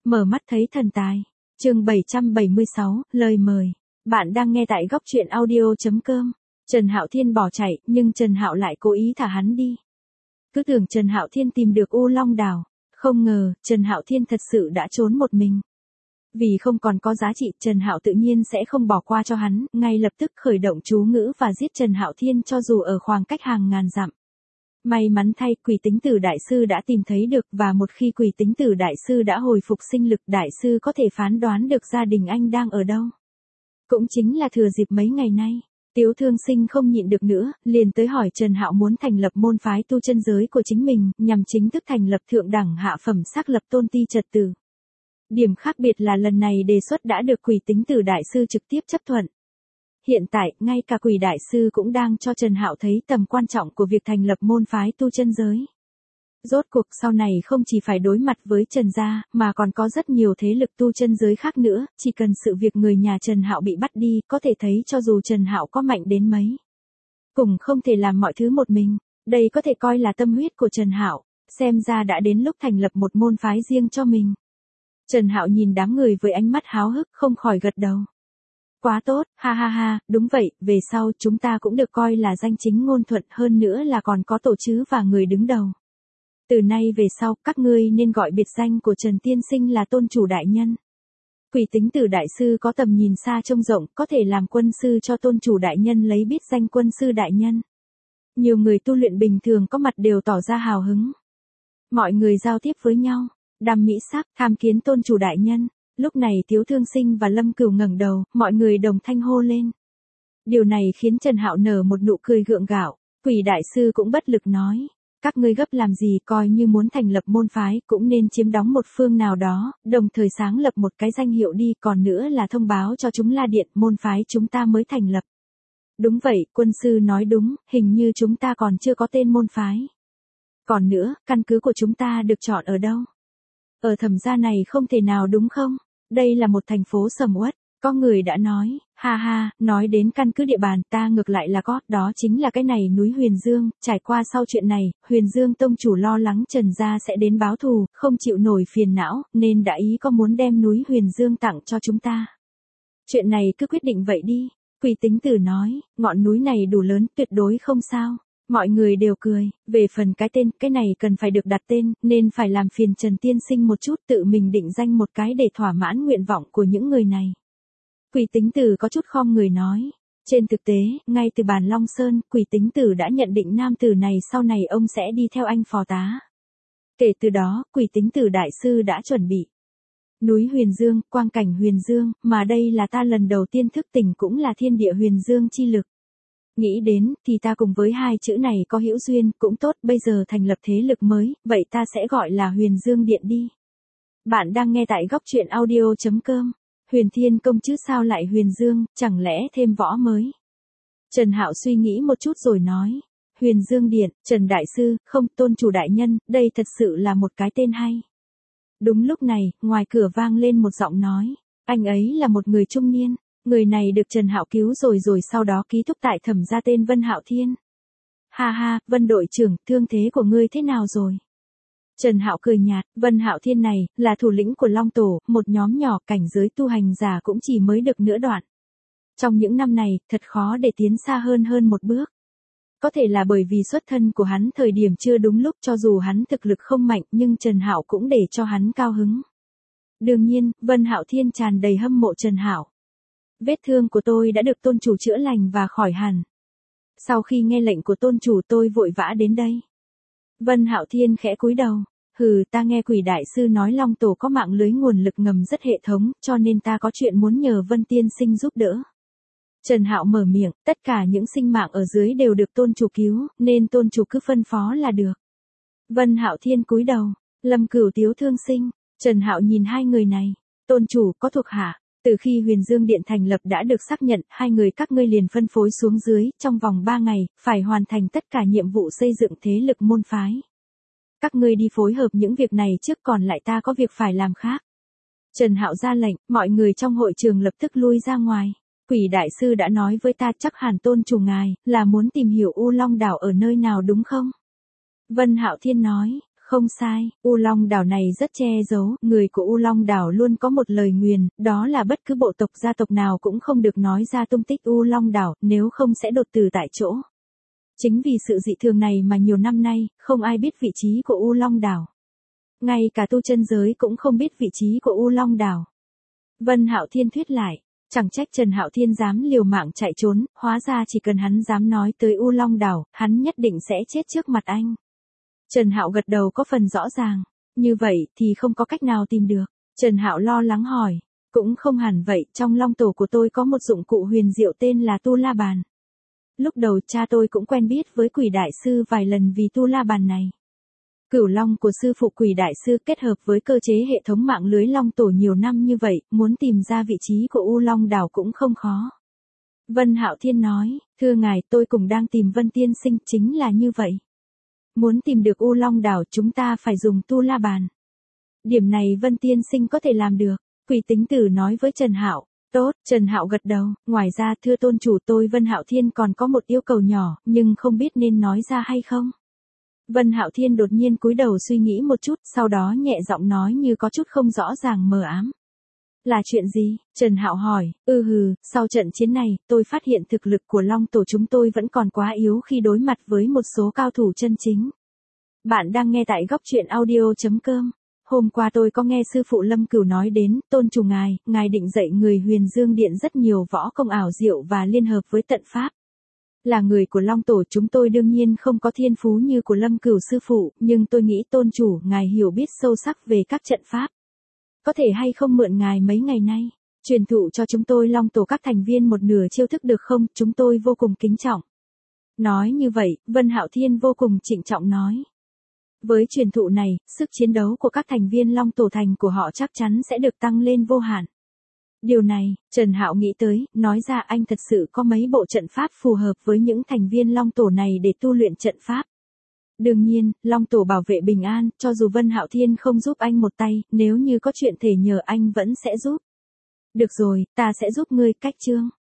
Mở mắt thấy thần tài. Chương 776, lời mời. Bạn đang nghe tại góc truyện audio.com. Trần Hạo Thiên bỏ chạy, nhưng Trần Hạo lại cố ý thả hắn đi. Cứ tưởng Trần Hạo Thiên tìm được U Long Đảo, không ngờ Trần Hạo Thiên thật sự đã trốn một mình. Vì không còn có giá trị, Trần Hạo tự nhiên sẽ không bỏ qua cho hắn, ngay lập tức khởi động chú ngữ và giết Trần Hạo Thiên cho dù ở khoảng cách hàng ngàn dặm. May mắn thay, Quỷ Tính Tử Đại Sư đã tìm thấy được, và một khi Quỷ Tính Tử Đại Sư đã hồi phục sinh lực, Đại Sư có thể phán đoán được gia đình anh đang ở đâu. Cũng chính là thừa dịp mấy ngày nay, Tiếu Thương Sinh không nhịn được nữa, liền tới hỏi Trần Hạo muốn thành lập môn phái tu chân giới của chính mình, nhằm chính thức thành lập thượng đẳng hạ phẩm xác lập tôn ti trật tự. Điểm khác biệt là lần này đề xuất đã được Quỷ Tính Tử Đại Sư trực tiếp chấp thuận. Hiện tại, ngay cả Quỷ Đại Sư cũng đang cho Trần Hạo thấy tầm quan trọng của việc thành lập môn phái tu chân giới. Rốt cuộc sau này không chỉ phải đối mặt với Trần gia, mà còn có rất nhiều thế lực tu chân giới khác nữa, chỉ cần sự việc người nhà Trần Hạo bị bắt đi, có thể thấy cho dù Trần Hạo có mạnh đến mấy, cũng không thể làm mọi thứ một mình. Đây có thể coi là tâm huyết của Trần Hạo, xem ra đã đến lúc thành lập một môn phái riêng cho mình. Trần Hạo nhìn đám người với ánh mắt háo hức, không khỏi gật đầu. Quá tốt, ha ha ha, đúng vậy, về sau chúng ta cũng được coi là danh chính ngôn thuận, hơn nữa là còn có tổ chứ và người đứng đầu. Từ nay về sau, các ngươi nên gọi biệt danh của Trần Tiên Sinh là Tôn Chủ Đại Nhân. Quỷ Tính Tử Đại Sư có tầm nhìn xa trông rộng, có thể làm quân sư cho Tôn Chủ Đại Nhân lấy biệt danh Quân Sư Đại Nhân. Nhiều người tu luyện bình thường có mặt đều tỏ ra hào hứng. Mọi người giao tiếp với nhau, đàm mỹ sắc, tham kiến Tôn Chủ Đại Nhân. Lúc này Tiếu Thương Sinh và Lâm Cửu ngẩng đầu, mọi người đồng thanh hô lên. Điều này khiến Trần Hạo nở một nụ cười gượng gạo. Quỷ Đại Sư cũng bất lực nói. Các ngươi gấp làm gì, coi như muốn thành lập môn phái, cũng nên chiếm đóng một phương nào đó, đồng thời sáng lập một cái danh hiệu đi, còn nữa là thông báo cho chúng La Điện, môn phái chúng ta mới thành lập. Đúng vậy, quân sư nói đúng, hình như chúng ta còn chưa có tên môn phái. Còn nữa, căn cứ của chúng ta được chọn ở đâu? Ở Thẩm gia này không thể nào đúng không? Đây là một thành phố sầm uất. Có người đã nói, ha ha, nói đến căn cứ địa bàn, ta ngược lại là có, đó chính là cái này núi Huyền Dương. Trải qua sau chuyện này, Huyền Dương tông chủ lo lắng Trần gia sẽ đến báo thù, không chịu nổi phiền não, nên đã ý có muốn đem núi Huyền Dương tặng cho chúng ta. Chuyện này cứ quyết định vậy đi. Quỷ Tính Tử nói, ngọn núi này đủ lớn, tuyệt đối không sao. Mọi người đều cười, về phần cái tên, cái này cần phải được đặt tên, nên phải làm phiền Trần Tiên Sinh một chút, tự mình định danh một cái để thỏa mãn nguyện vọng của những người này. Quỷ Tính Tử có chút khom người nói. Trên thực tế, ngay từ Bàn Long Sơn, Quỷ Tính Tử đã nhận định nam tử này sau này ông sẽ đi theo anh phò tá. Kể từ đó, Quỷ Tính Tử Đại Sư đã chuẩn bị. Núi Huyền Dương, quang cảnh Huyền Dương, mà đây là ta lần đầu tiên thức tỉnh, cũng là thiên địa Huyền Dương chi lực. Nghĩ đến, thì ta cùng với hai chữ này có hữu duyên, cũng tốt, bây giờ thành lập thế lực mới, vậy ta sẽ gọi là Huyền Dương Điện đi. Bạn đang nghe tại góc truyện audio.com. Huyền Thiên Công chứ sao lại Huyền Dương, chẳng lẽ thêm võ mới? Trần Hạo suy nghĩ một chút rồi nói. Huyền Dương Điện, Trần Đại Sư, không, Tôn Chủ Đại Nhân, đây thật sự là một cái tên hay. Đúng lúc này, ngoài cửa vang lên một giọng nói. Anh ấy là một người trung niên. Người này được Trần Hạo cứu rồi sau đó ký túc tại Thẩm gia, tên Vân Hạo Thiên. Ha ha, Vân đội trưởng, thương thế của ngươi thế nào rồi? Trần Hạo cười nhạt, Vân Hạo Thiên này, là thủ lĩnh của Long Tổ, một nhóm nhỏ, cảnh giới tu hành giả cũng chỉ mới được nửa đoạn. Trong những năm này, thật khó để tiến xa hơn một bước. Có thể là bởi vì xuất thân của hắn thời điểm chưa đúng lúc, cho dù hắn thực lực không mạnh, nhưng Trần Hạo cũng để cho hắn cao hứng. Đương nhiên, Vân Hạo Thiên tràn đầy hâm mộ Trần Hạo. Vết thương của tôi đã được tôn chủ chữa lành và khỏi hẳn. Sau khi nghe lệnh của tôn chủ tôi vội vã đến đây. Vân Hạo Thiên khẽ cúi đầu. Hừ, ta nghe Quỷ Đại Sư nói Long Tổ có mạng lưới nguồn lực ngầm rất hệ thống, cho nên ta có chuyện muốn nhờ Vân Tiên Sinh giúp đỡ. Trần Hạo mở miệng, tất cả những sinh mạng ở dưới đều được tôn chủ cứu, nên tôn chủ cứ phân phó là được. Vân Hạo Thiên cúi đầu. Lâm Cửu, Tiếu Thương Sinh. Trần Hạo nhìn hai người này. Tôn chủ, có thuộc hạ. Từ khi Huyền Dương Điện thành lập đã được xác nhận, hai người các ngươi liền phân phối xuống dưới, trong vòng 3 ngày, phải hoàn thành tất cả nhiệm vụ xây dựng thế lực môn phái. Các ngươi đi phối hợp những việc này trước, còn lại ta có việc phải làm khác. Trần Hạo ra lệnh, mọi người trong hội trường lập tức lui ra ngoài. Quỷ Đại Sư đã nói với ta, chắc hẳn tôn chủ ngài, là muốn tìm hiểu U Long Đảo ở nơi nào đúng không? Vân Hạo Thiên nói, Không sai, U Long đảo này rất che giấu, người của U Long đảo luôn có một lời nguyền, đó là bất cứ bộ tộc gia tộc nào cũng không được nói ra tung tích U Long đảo, nếu không sẽ đột tử tại chỗ. Chính vì sự dị thường này mà nhiều năm nay, không ai biết vị trí của U Long đảo. Ngay cả tu chân giới cũng không biết vị trí của U Long đảo. Vân Hạo Thiên thuyết lại, chẳng trách Trần Hạo Thiên dám liều mạng chạy trốn, hóa ra chỉ cần hắn dám nói tới U Long đảo, hắn nhất định sẽ chết trước mặt anh. Trần Hạo gật đầu có phần rõ ràng, như vậy thì không có cách nào tìm được. Trần Hạo lo lắng hỏi, cũng không hẳn vậy, trong long tổ của tôi có một dụng cụ huyền diệu tên là Tu La Bàn. Lúc đầu cha tôi cũng quen biết với Quỷ Đại Sư vài lần vì Tu La Bàn này. Cửu Long của sư phụ Quỷ Đại Sư kết hợp với cơ chế hệ thống mạng lưới long tổ nhiều năm như vậy, muốn tìm ra vị trí của U Long đảo cũng không khó. Vân Hạo Thiên nói, thưa ngài, tôi cũng đang tìm Vân Tiên Sinh, chính là như vậy. Muốn tìm được U Long đảo chúng ta phải dùng Tu La Bàn. Điểm này Vân Tiên Sinh có thể làm được, Quỷ Tính Tử nói với Trần Hạo. Tốt, Trần Hạo gật đầu, ngoài ra thưa tôn chủ tôi Vân Hạo Thiên còn có một yêu cầu nhỏ, nhưng không biết nên nói ra hay không. Vân Hạo Thiên đột nhiên cúi đầu suy nghĩ một chút, sau đó nhẹ giọng nói như có chút không rõ ràng mờ ám. Là chuyện gì? Trần Hạo hỏi, sau trận chiến này, tôi phát hiện thực lực của Long tổ chúng tôi vẫn còn quá yếu khi đối mặt với một số cao thủ chân chính. Bạn đang nghe tại góc truyện audio.com. Hôm qua tôi có nghe sư phụ Lâm Cửu nói đến, tôn chủ ngài định dạy người Huyền Dương Điện rất nhiều võ công ảo diệu và liên hợp với tận pháp. Là người của Long tổ chúng tôi đương nhiên không có thiên phú như của Lâm Cửu sư phụ, nhưng tôi nghĩ tôn chủ ngài hiểu biết sâu sắc về các trận pháp. Có thể hay không mượn ngài mấy ngày nay, truyền thụ cho chúng tôi Long tổ các thành viên một nửa chiêu thức được không, chúng tôi vô cùng kính trọng. Nói như vậy, Vân Hạo Thiên vô cùng trịnh trọng nói. Với truyền thụ này, sức chiến đấu của các thành viên Long tổ thành của họ chắc chắn sẽ được tăng lên vô hạn. Điều này, Trần Hạo nghĩ tới, nói ra anh thật sự có mấy bộ trận pháp phù hợp với những thành viên Long tổ này để tu luyện trận pháp. Đương nhiên, Long tổ bảo vệ bình an, cho dù Vân Hạo Thiên không giúp anh một tay, nếu như có chuyện thể nhờ anh vẫn sẽ giúp. Được rồi, ta sẽ giúp ngươi, cách chương.